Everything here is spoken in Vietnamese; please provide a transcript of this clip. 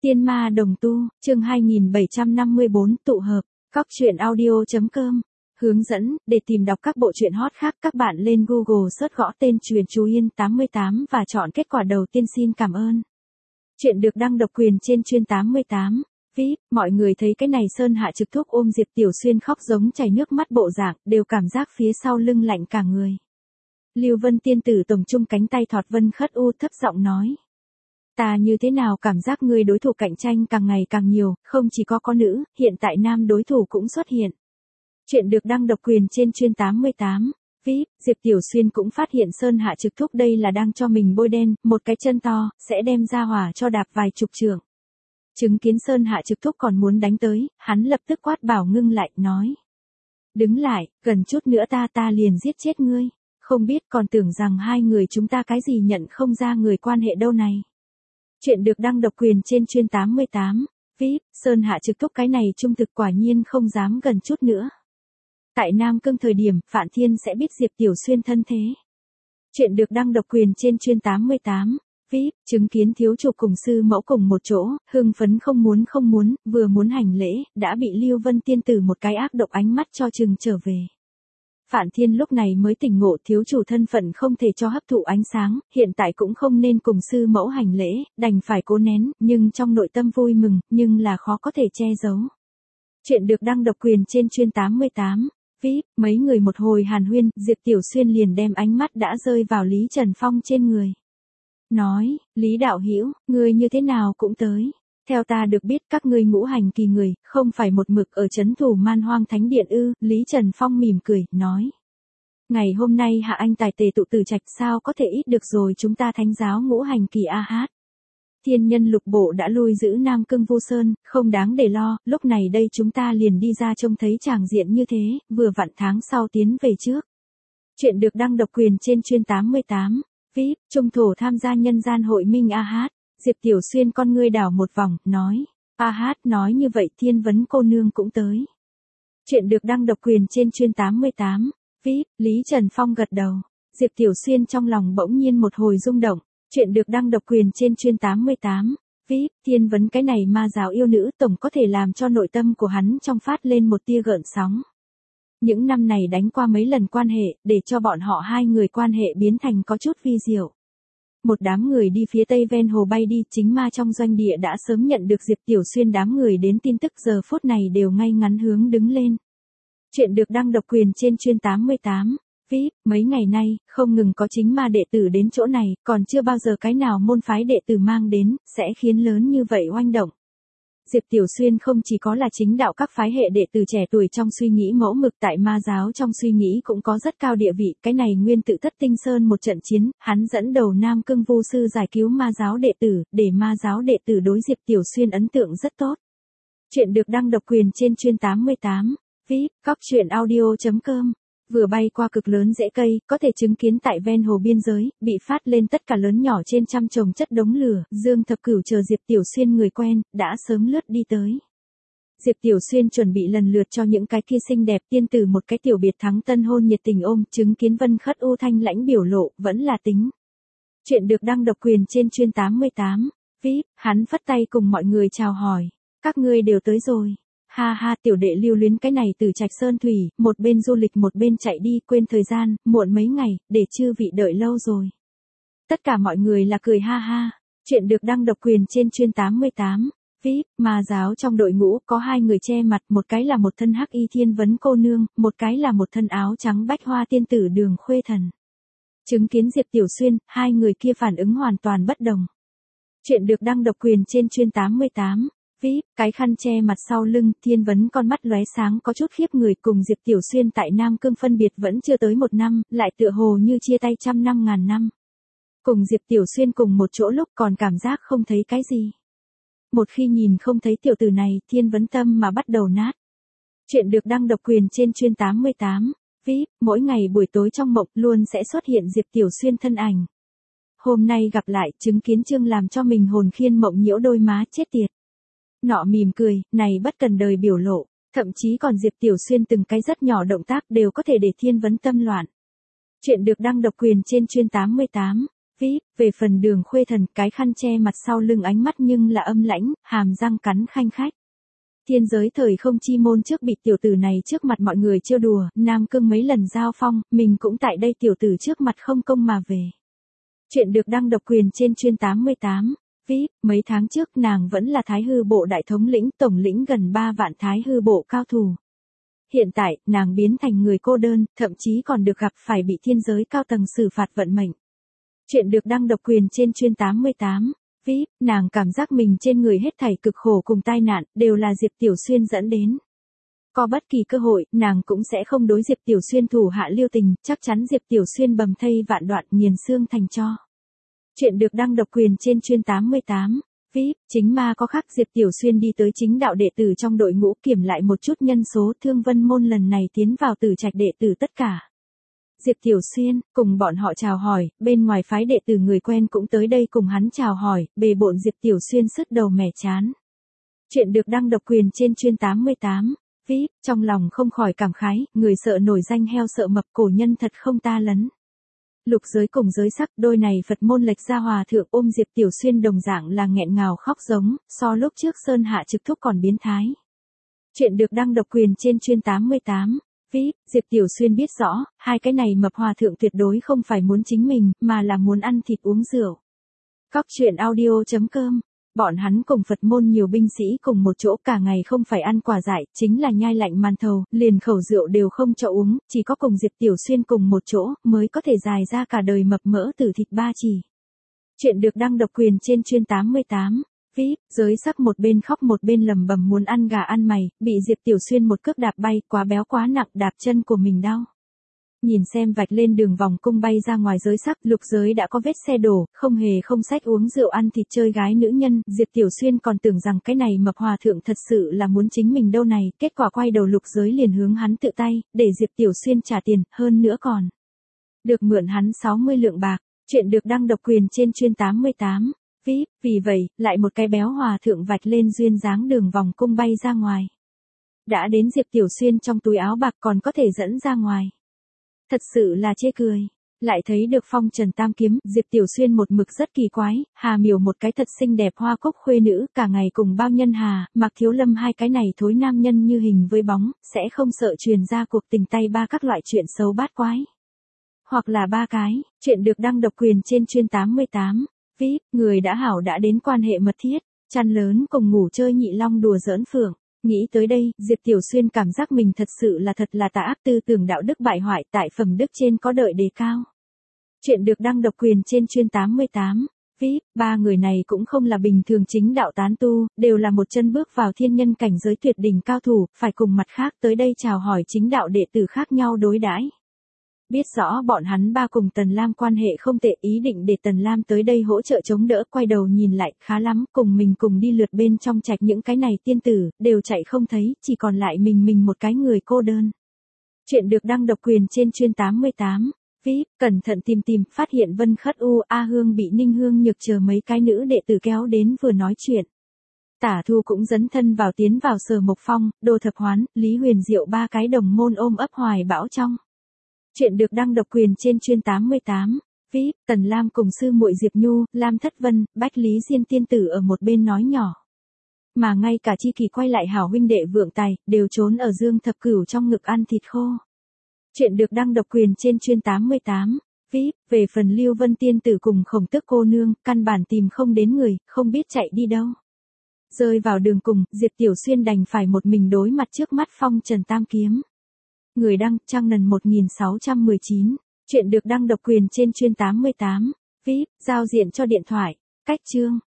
Tiên ma đồng tu, chương 2754 tụ hợp, Cóc truyện audio.com. Hướng dẫn, để tìm đọc các bộ truyện hot khác các bạn lên Google search gõ tên Truyện Chú Yên 88 và chọn kết quả đầu tiên. Xin cảm ơn. Chuyện được đăng độc quyền trên Truyện 88. VIP, mọi người thấy cái này Sơn Hạ Trực Thúc ôm Diệp Tiểu Xuyên khóc giống chảy nước mắt bộ dạng, đều cảm giác phía sau lưng lạnh cả người. Lưu Vân tiên tử tổng trung cánh tay thọt Vân Khất U thấp giọng nói. Ta như thế nào cảm giác người đối thủ cạnh tranh càng ngày càng nhiều, không chỉ có nữ, hiện tại nam đối thủ cũng xuất hiện. Chuyện được đăng độc quyền trên Truyện 88. VIP, Diệp Tiểu Xuyên cũng phát hiện Sơn Hạ Trực Thúc đây là đang cho mình bôi đen, một cái chân to, sẽ đem ra hỏa cho đạp vài chục trượng. Chứng kiến Sơn Hạ Trực Thúc còn muốn đánh tới, hắn lập tức quát bảo ngưng lại, nói. Đứng lại, gần chút nữa ta liền giết chết ngươi, không biết còn tưởng rằng hai người chúng ta cái gì nhận không ra người quan hệ đâu này. Chuyện được đăng độc quyền trên Truyện 88. VIP, Sơn Hạ Trực Thúc cái này trung thực quả nhiên không dám gần chút nữa. Tại Nam Cương thời điểm, Phạn Thiên sẽ biết Diệp Tiểu Xuyên thân thế. Chuyện được đăng độc quyền trên Truyện 88. VIP, chứng kiến thiếu chủ cùng sư mẫu cùng một chỗ, hưng phấn không muốn, vừa muốn hành lễ, đã bị Lưu Vân tiên tử một cái ác độc ánh mắt cho chừng trở về. Phạn Thiên lúc này mới tỉnh ngộ thiếu chủ thân phận không thể cho hấp thụ ánh sáng, hiện tại cũng không nên cùng sư mẫu hành lễ, đành phải cố nén, nhưng trong nội tâm vui mừng, nhưng là khó có thể che giấu. Chuyện được đăng độc quyền trên Truyện 88. VIP, mấy người một hồi hàn huyên, Diệp Tiểu Xuyên liền đem ánh mắt đã rơi vào Lý Trần Phong trên người. Nói, Lý đạo hữu, ngươi như thế nào cũng tới. Theo ta được biết các ngươi ngũ hành kỳ người, không phải một mực ở trấn thủ Man Hoang Thánh Điện ư? Lý Trần Phong mỉm cười, nói. Ngày hôm nay hạ anh tài tề tụ Từ Trạch sao có thể ít được rồi, chúng ta thánh giáo ngũ hành kỳ a hát. Thiên nhân lục bộ đã lui giữ Nam Cương Vu Sơn, không đáng để lo, lúc này đây chúng ta liền đi ra trông thấy tràng diện như thế, vừa vặn tháng sau tiến về trước. Chuyện được đăng độc quyền trên Truyện 88. VIP, trung thổ tham gia nhân gian hội minh a hát. Diệp Tiểu Xuyên con ngươi đảo một vòng, nói. A hát nói như vậy Thiên Vấn cô nương cũng tới. Chuyện được đăng độc quyền trên Truyện 88. VIP, Lý Trần Phong gật đầu. Diệp Tiểu Xuyên trong lòng bỗng nhiên một hồi rung động. Chuyện được đăng độc quyền trên Truyện 88. VIP, Thiên Vấn cái này ma giáo yêu nữ tổng có thể làm cho nội tâm của hắn trong phát lên một tia gợn sóng. Những năm này đánh qua mấy lần quan hệ, để cho bọn họ hai người quan hệ biến thành có chút vi diệu. Một đám người đi phía tây ven hồ bay đi, chính ma trong doanh địa đã sớm nhận được Diệp Tiểu Xuyên đám người đến tin tức giờ phút này đều ngay ngắn hướng đứng lên. Chuyện được đăng độc quyền trên Truyện 88. VIP, mấy ngày nay, không ngừng có chính ma đệ tử đến chỗ này, còn chưa bao giờ cái nào môn phái đệ tử mang đến, sẽ khiến lớn như vậy oanh động. Diệp Tiểu Xuyên không chỉ có là chính đạo các phái hệ đệ tử trẻ tuổi trong suy nghĩ mẫu mực, tại ma giáo trong suy nghĩ cũng có rất cao địa vị, cái này nguyên tự Thất Tinh Sơn một trận chiến, hắn dẫn đầu Nam Cương Vu sư giải cứu ma giáo đệ tử, để ma giáo đệ tử đối Diệp Tiểu Xuyên ấn tượng rất tốt. Chuyện được đăng độc quyền trên Truyện 88. VIP, Cóc truyện audio.com. Vừa bay qua cực lớn rễ cây, có thể chứng kiến tại ven hồ biên giới, bị phát lên tất cả lớn nhỏ trên trăm chồng chất đống lửa, Dương Thập Cửu chờ Diệp Tiểu Xuyên người quen, đã sớm lướt đi tới. Diệp Tiểu Xuyên chuẩn bị lần lượt cho những cái kia xinh đẹp tiên tử một cái tiểu biệt thắng tân hôn nhiệt tình ôm, chứng kiến Vân Khất U thanh lãnh biểu lộ, vẫn là tính. Chuyện được đăng độc quyền trên Truyện 88. VIP, hắn phất tay cùng mọi người chào hỏi. Các ngươi đều tới rồi. Ha ha, tiểu đệ lưu luyến cái này từ Trạch Sơn Thủy, một bên du lịch một bên chạy đi, quên thời gian, muộn mấy ngày, để chư vị đợi lâu rồi. Tất cả mọi người là cười ha ha. Chuyện được đăng độc quyền trên Truyện 88. VIP, ma giáo trong đội ngũ có hai người che mặt, một cái là một thân hắc y Thiên Vấn cô nương, một cái là một thân áo trắng bách hoa tiên tử Đường Khuê Thần. Chứng kiến Diệp Tiểu Xuyên, hai người kia phản ứng hoàn toàn bất đồng. Chuyện được đăng độc quyền trên Truyện 88. VIP, cái khăn che mặt sau lưng, Thiên Vấn con mắt lóe sáng có chút khiếp người, cùng Diệp Tiểu Xuyên tại Nam Cương phân biệt vẫn chưa tới 1 năm, lại tựa hồ như chia tay trăm năm ngàn năm. Cùng Diệp Tiểu Xuyên cùng một chỗ lúc còn cảm giác không thấy cái gì. Một khi nhìn không thấy tiểu tử này, Thiên Vấn tâm mà bắt đầu nát. Chuyện được đăng độc quyền trên Truyện 88. VIP, mỗi ngày buổi tối trong mộng luôn sẽ xuất hiện Diệp Tiểu Xuyên thân ảnh. Hôm nay gặp lại, chứng kiến Trương làm cho mình hồn khiên mộng nhiễu đôi má, chết tiệt. Nọ mỉm cười, này bất cần đời biểu lộ, thậm chí còn Diệp Tiểu Xuyên từng cái rất nhỏ động tác đều có thể để Thiên Vấn tâm loạn. Chuyện được đăng độc quyền trên Truyện 88. VIP, về phần Đường Khuê Thần, cái khăn che mặt sau lưng ánh mắt nhưng là âm lãnh, hàm răng cắn khanh khách. Thiên giới thời không chi môn trước bị tiểu tử này trước mặt mọi người trêu đùa, Nam Cương mấy lần giao phong, mình cũng tại đây tiểu tử trước mặt không công mà về. Chuyện được đăng độc quyền trên chuyên 88. VIP, mấy tháng trước nàng vẫn là Thái Hư Bộ đại thống lĩnh, tổng lĩnh gần 3 vạn Thái Hư Bộ cao thủ. Hiện tại, nàng biến thành người cô đơn, thậm chí còn được gặp phải bị thiên giới cao tầng xử phạt vận mệnh. Chuyện được đăng độc quyền trên chuyên 88. VIP, nàng cảm giác mình trên người hết thảy cực khổ cùng tai nạn, đều là Diệp Tiểu Xuyên dẫn đến. Có bất kỳ cơ hội, nàng cũng sẽ không đối Diệp Tiểu Xuyên thủ hạ lưu tình, chắc chắn Diệp Tiểu Xuyên bầm thây vạn đoạn, nghiền xương thành tro. Chuyện được đăng độc quyền trên chuyên 88. VIP, chính ma có khác, Diệp Tiểu Xuyên đi tới chính đạo đệ tử trong đội ngũ kiểm lại một chút nhân số, Thương Vân Môn lần này tiến vào Tử Trạch đệ tử tất cả. Diệp Tiểu Xuyên, cùng bọn họ chào hỏi, bên ngoài phái đệ tử người quen cũng tới đây cùng hắn chào hỏi, bề bộn Diệp Tiểu Xuyên sứt đầu mẻ chán. Chuyện được đăng độc quyền trên chuyên 88. VIP, trong lòng không khỏi cảm khái, người sợ nổi danh heo sợ mập, cổ nhân thật không ta lấn. Lục giới cùng giới sắc, đôi này Phật môn lệch ra hòa thượng ôm Diệp Tiểu Xuyên đồng dạng là nghẹn ngào khóc giống, so lúc trước Sơn Hạ trực thúc còn biến thái. Chuyện được đăng độc quyền trên chuyên 88. VIP, Diệp Tiểu Xuyên biết rõ, hai cái này mập hòa thượng tuyệt đối không phải muốn chính mình, mà là muốn ăn thịt uống rượu. Cóc truyện audio.com. Bọn hắn cùng Phật môn nhiều binh sĩ cùng một chỗ cả ngày không phải ăn quả dại, chính là nhai lạnh màn thầu, liền khẩu rượu đều không cho uống, chỉ có cùng Diệp Tiểu Xuyên cùng một chỗ, mới có thể dài ra cả đời mập mỡ từ thịt ba chỉ. Chuyện được đăng độc quyền trên chuyên 88. VIP, giới sắc một bên khóc một bên lầm bầm muốn ăn gà ăn mày, bị Diệp Tiểu Xuyên một cước đạp bay, quá béo quá nặng, đạp chân của mình đau. Nhìn xem vạch lên đường vòng cung bay ra ngoài giới sắc, lục giới đã có vết xe đổ, không hề không sách uống rượu ăn thịt chơi gái nữ nhân, Diệp Tiểu Xuyên còn tưởng rằng cái này mập hòa thượng thật sự là muốn chính mình đâu này, kết quả quay đầu lục giới liền hướng hắn tự tay, để Diệp Tiểu Xuyên trả tiền, hơn nữa còn được mượn hắn 60 lượng bạc. Chuyện được đăng độc quyền trên chuyên 88. VIP, vì vậy, lại một cái béo hòa thượng vạch lên duyên dáng đường vòng cung bay ra ngoài. Đã đến Diệp Tiểu Xuyên trong túi áo bạc còn có thể dẫn ra ngoài. Thật sự là chê cười. Lại thấy được phong trần tam kiếm, Diệp Tiểu Xuyên một mực rất kỳ quái, Hà Miểu một cái thật xinh đẹp hoa cúc khuê nữ, cả ngày cùng bao nhân Hà, Mạc Thiếu Lâm hai cái này thối nam nhân như hình với bóng, sẽ không sợ truyền ra cuộc tình tay ba các loại chuyện xấu bát quái. Hoặc là ba cái, chuyện được đăng độc quyền trên chuyên 88. VIP, người đã hảo đã đến quan hệ mật thiết, chăn lớn cùng ngủ chơi nhị long đùa giỡn phượng. Nghĩ tới đây, Diệp Tiểu Xuyên cảm giác mình thật sự là thật là tà ác, tư tưởng đạo đức bại hoại, tại phẩm đức trên có đợi đề cao. Chuyện được đăng độc quyền trên chuyên 88. VIP, ba người này cũng không là bình thường chính đạo tán tu, đều là một chân bước vào thiên nhân cảnh giới tuyệt đỉnh cao thủ, phải cùng mặt khác tới đây chào hỏi chính đạo đệ tử khác nhau đối đãi. Biết rõ bọn hắn ba cùng Tần Lam quan hệ không tệ, ý định để Tần Lam tới đây hỗ trợ chống đỡ, quay đầu nhìn lại, khá lắm, cùng mình cùng đi lượt bên trong trạch những cái này tiên tử, đều chạy không thấy, chỉ còn lại mình một cái người cô đơn. Chuyện được đăng độc quyền trên chuyên 88. VIP, cẩn thận tìm, phát hiện Vân Khất U, A Hương bị Ninh Hương Nhược chờ mấy cái nữ đệ tử kéo đến vừa nói chuyện. Tả Thu cũng dấn thân vào tiến vào Sở Mộc Phong, Đồ Thập Hoán, Lý Huyền Diệu ba cái đồng môn ôm ấp hoài bão trong. Chuyện được đăng độc quyền trên chuyên 88. VIP, Tần Lam cùng sư muội Diệp Nhu, Lam Thất Vân, Bách Lý Diên tiên tử ở một bên nói nhỏ. Mà ngay cả Chi Kỳ quay lại hảo huynh đệ Vượng Tài, đều trốn ở Dương Thập Cửu trong ngực ăn thịt khô. Chuyện được đăng độc quyền trên chuyên 88. VIP, về phần Lưu Vân tiên tử cùng Khổng Tước cô nương, căn bản tìm không đến người, không biết chạy đi đâu. Rơi vào đường cùng, Diệp Tiểu Xuyên đành phải một mình đối mặt trước mắt phong trần tam kiếm. Người đăng, Trang Nần 1619. Chuyện được đăng độc quyền trên chuyên 88. VIP, giao diện cho điện thoại. Cách chương.